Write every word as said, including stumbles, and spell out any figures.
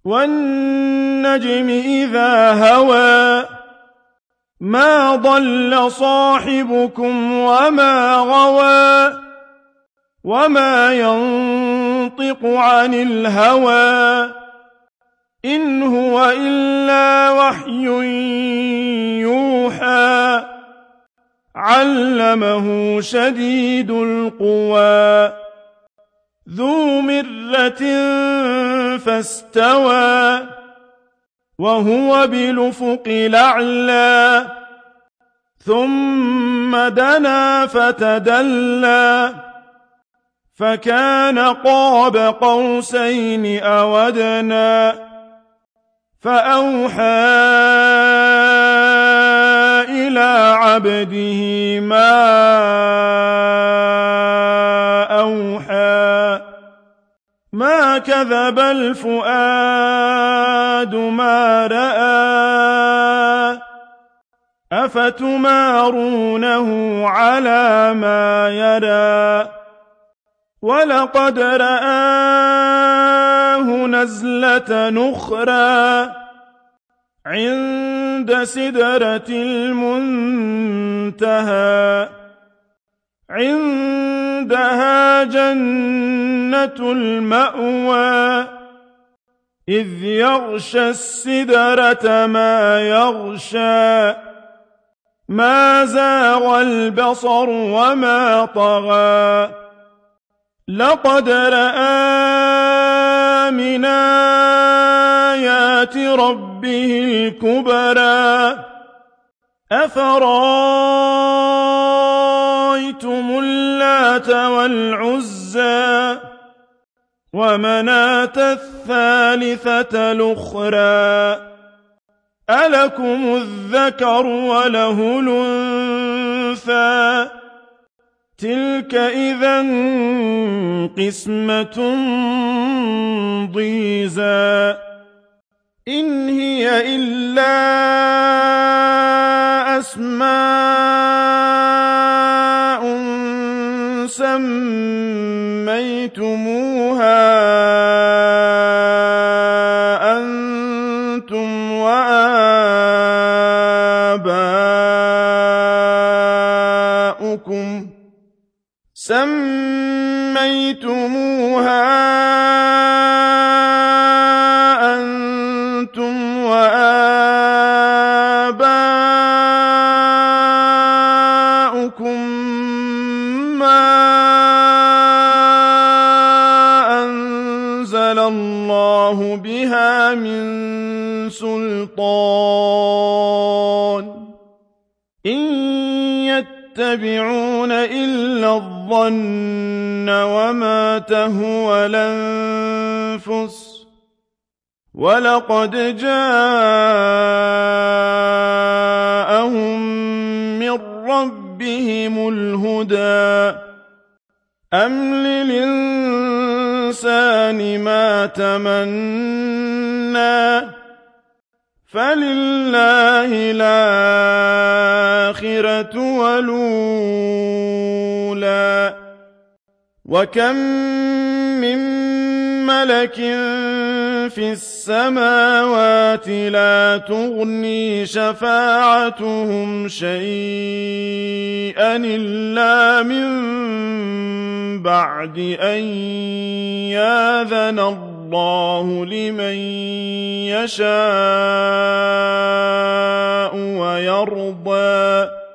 وَالنَّجْمِ إِذَا هَوَىٰ مَا ضَلَّ صَاحِبُكُمْ وَمَا غَوَىٰ وَمَا يَنطِقُ عَنِ الْهَوَىٰ إِنْ هُوَ إِلَّا وَحْيٌ يُوحَىٰ عَلَّمَهُ شَدِيدُ الْقُوَىٰ ذُو مِرَّةٍ فَاسْتَوَىٰ وَهُوَ بِالْأُفُقِ الْأَعْلَىٰ ثُمَّ دَنَا فَتَدَلَّىٰ فَكَانَ قَابَ قَوْسَيْنِ أَوْ أَدْنَىٰ فَأَوْحَىٰ إِلَىٰ عَبْدِهِ مَا أَوْحَىٰ مَا كَذَبَ الْفُؤَادُ مَا رَأَىٰ أَفَتُمَارُونَهُ عَلَىٰ مَا يَرَىٰ وَلَقَدْ رَآهُ نَزْلَةً أُخْرَىٰ عِندَ سِدْرَةِ الْمُنتَهَىٰ عِندَهَا جَنَّةُ الْمَأْوَىٰ إِذْ يَغْشَى السِّدْرَةَ مَا يَغْشَىٰ مَا زَاغَ الْبَصَرُ وَمَا طَغَىٰ لَقَدْ رَأَىٰ مِنْ آيَاتِ رَبِّهِ الْكُبْرَىٰ أَفَرَأَيْتُمُ اللَّاتَ وَالْعُزَّىٰ وَمَنَاةَ الثَّالِثَةَ الْأُخْرَىٰ أَلَكُمُ الذَّكَرُ وَلَهُ الْأُنثَىٰ تِلْكَ إِذًا قِسْمَةٌ ضِيزَىٰ إِنْ هِيَ إِلَّا أَسْمَاءٌ سَمَّيْتُمُوهَا أَنتُمْ وَآبَاؤُكُمْ سَمَّيْتُمُوهَا أَنتُمْ وَآبَاؤُكُم مَّا أَنزَلَ اللَّهُ بِهَا مِن سُلْطَانٍ إِن يَتَّبِعُونَ إِلَّا الظَّنَّ وَمَا تَهْوَى الْأَنفُسُ وَلَقَدْ جَاءَهُم مِّن رَّبِّهِمُ الْهُدَىٰ أَمْ لِلْإِنسَانِ مَا تَمَنَّىٰ فَلِلَّهِ الْآخِرَةُ وَالْأُولَىٰ وَكَم مِّن مَّلَكٍ فِي السَّمَاوَاتِ لَا تُغْنِي شَفَاعَتُهُمْ شَيْئًا إِلَّا مِن بَعْدِ أَن يَأْذَنَ اللَّهُ لِمَن يَشَاءُ وَيَرْضَىٰ